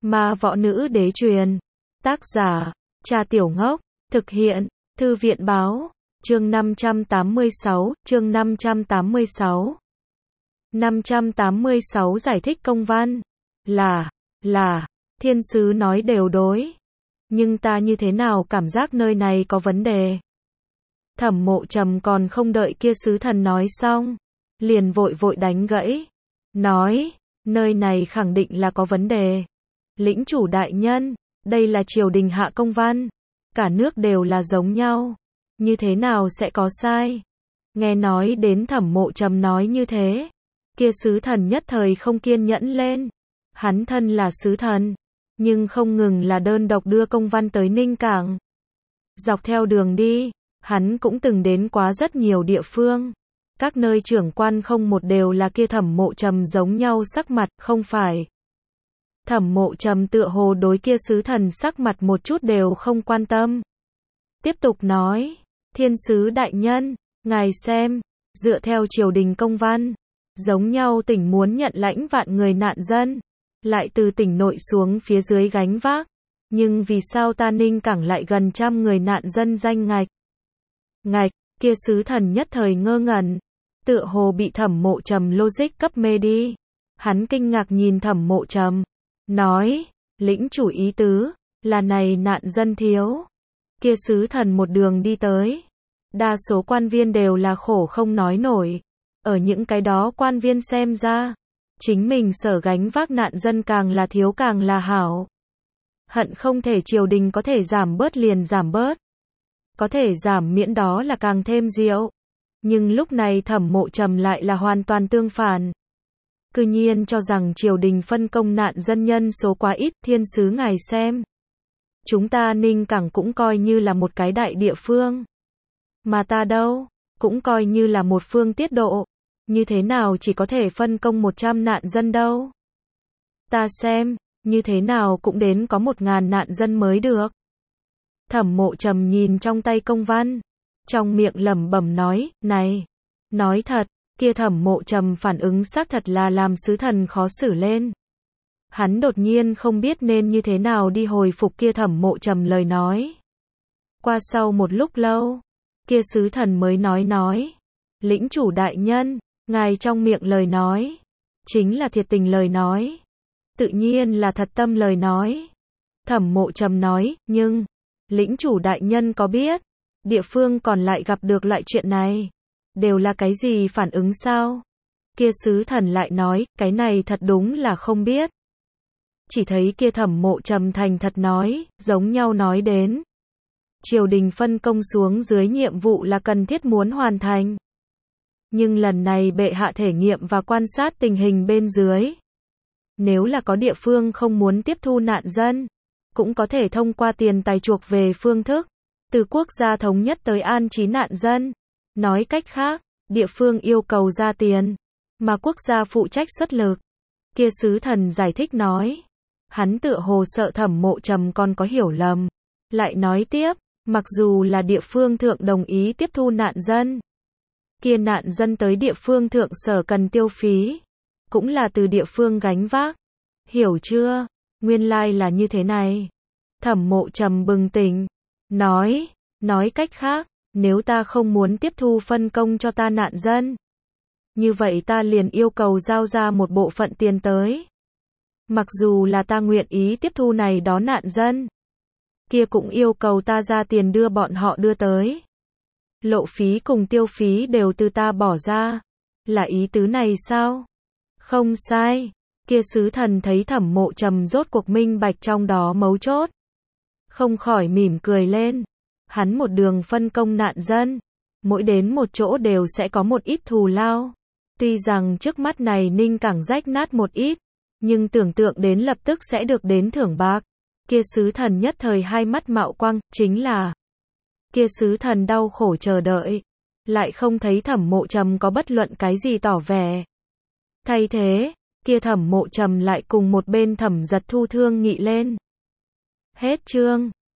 Ma Võ Nữ Đế truyền. Tác giả, Trà Tiểu Ngốc. Thực hiện, Thư viện Báo. Chương 586, chương 586. 586 giải thích công văn. Là, thiên sứ nói đều đối. Nhưng ta như thế nào cảm giác nơi này có vấn đề. Thẩm Mộ Trầm còn không đợi kia sứ thần nói xong, liền vội vội đánh gãy. Nói, nơi này khẳng định là có vấn đề. Lĩnh chủ đại nhân, đây là triều đình hạ công văn. Cả nước đều là giống nhau. Như thế nào sẽ có sai? Nghe nói đến Thẩm Mộ Trầm nói như thế. Kia sứ thần nhất thời không kiên nhẫn lên. Hắn thân là sứ thần, nhưng không ngừng là đơn độc đưa công văn tới Ninh Cảng. Dọc theo đường đi, hắn cũng từng đến quá rất nhiều địa phương. Các nơi trưởng quan không một đều là kia Thẩm Mộ Trầm giống nhau sắc mặt, không phải. Thẩm Mộ Trầm tựa hồ đối kia sứ thần sắc mặt một chút đều không quan tâm. Tiếp tục nói, thiên sứ đại nhân, ngài xem, dựa theo triều đình công văn, giống nhau tỉnh muốn nhận lãnh vạn người nạn dân, lại từ tỉnh nội xuống phía dưới gánh vác. Nhưng vì sao ta Ninh Cảng lại gần 100 người nạn dân danh ngạch? Ngạch, kia sứ thần nhất thời ngơ ngẩn, tựa hồ bị Thẩm Mộ Trầm logic cấp mê đi. Hắn kinh ngạc nhìn Thẩm Mộ Trầm, nói, lĩnh chủ ý tứ, là này nạn dân thiếu. Kia sứ thần một đường đi tới. Đa số quan viên đều là khổ không nói nổi. Ở những cái đó quan viên xem ra, chính mình sở gánh vác nạn dân càng là thiếu càng là hảo. Hận không thể triều đình có thể giảm bớt liền giảm bớt. Có thể giảm miễn đó là càng thêm diệu. Nhưng lúc này Thẩm Mộ Trầm lại là hoàn toàn tương phản. Cư nhiên cho rằng triều đình phân công nạn dân nhân số quá ít. Thiên sứ ngài xem, chúng ta Ninh Cảng cũng coi như là một cái đại địa phương. Mà ta đâu, cũng coi như là một phương tiết độ. Như thế nào chỉ có thể phân công 100 nạn dân đâu. Ta xem, như thế nào cũng đến có 1000 nạn dân mới được. Thẩm Mộ Trầm nhìn trong tay công văn, trong miệng lẩm bẩm nói, này, nói thật, kia Thẩm Mộ Trầm phản ứng xác thật là làm sứ thần khó xử lên. Hắn đột nhiên không biết nên như thế nào đi hồi phục kia Thẩm Mộ Trầm lời nói. Qua sau một lúc lâu, kia sứ thần mới nói, lĩnh chủ đại nhân, ngài trong miệng lời nói, chính là thiệt tình lời nói, tự nhiên là thật tâm lời nói. Thẩm Mộ Trầm nói, nhưng, lĩnh chủ đại nhân có biết, địa phương còn lại gặp được loại chuyện này, đều là cái gì phản ứng sao? Kia sứ thần lại nói, cái này thật đúng là không biết. Chỉ thấy kia Thẩm Mộ Trầm thành thật nói, giống nhau nói đến. Triều đình phân công xuống dưới nhiệm vụ là cần thiết muốn hoàn thành. Nhưng lần này bệ hạ thể nghiệm và quan sát tình hình bên dưới. Nếu là có địa phương không muốn tiếp thu nạn dân, cũng có thể thông qua tiền tài chuộc về phương thức, từ quốc gia thống nhất tới an trí nạn dân. Nói cách khác, địa phương yêu cầu ra tiền, mà quốc gia phụ trách xuất lực. Kia sứ thần giải thích nói. Hắn tựa hồ sợ Thẩm Mộ Trầm còn có hiểu lầm. Lại nói tiếp, mặc dù là địa phương thượng đồng ý tiếp thu nạn dân, kia nạn dân tới địa phương thượng sở cần tiêu phí, cũng là từ địa phương gánh vác. Hiểu chưa? Nguyên lai là như thế này. Thẩm Mộ Trầm bừng tỉnh, nói cách khác, nếu ta không muốn tiếp thu phân công cho ta nạn dân, như vậy ta liền yêu cầu giao ra một bộ phận tiền tới. Mặc dù là ta nguyện ý tiếp thu này đó nạn dân, kia cũng yêu cầu ta ra tiền đưa bọn họ đưa tới. Lộ phí cùng tiêu phí đều từ ta bỏ ra. Là ý tứ này sao? Không sai. Kia sứ thần thấy Thẩm Mộ Trầm rốt cuộc minh bạch trong đó mấu chốt, không khỏi mỉm cười lên. Hắn một đường phân công nạn dân, mỗi đến một chỗ đều sẽ có một ít thù lao. Tuy rằng trước mắt này Ninh Cảng rách nát một ít, nhưng tưởng tượng đến lập tức sẽ được đến thưởng bạc. Kia sứ thần nhất thời hai mắt mạo quang, chính là kia sứ thần đau khổ chờ đợi, lại không thấy Thẩm Mộ Trầm có bất luận cái gì tỏ vẻ. Thay thế, kia Thẩm Mộ Trầm lại cùng một bên Thẩm Giật Thu thương nghị lên. Hết chương.